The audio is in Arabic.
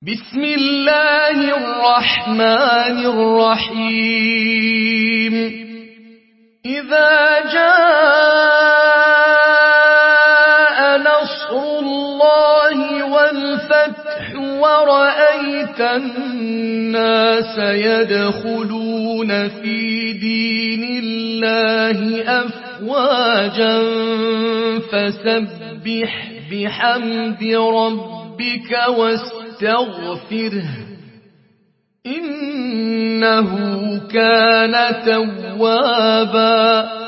بسم الله الرحمن الرحيم إذا جاء نصر الله والفتح ورأيت الناس يدخلون في دين الله أفواجا فسبح بحمد ربك واستغفره إنه كان توابا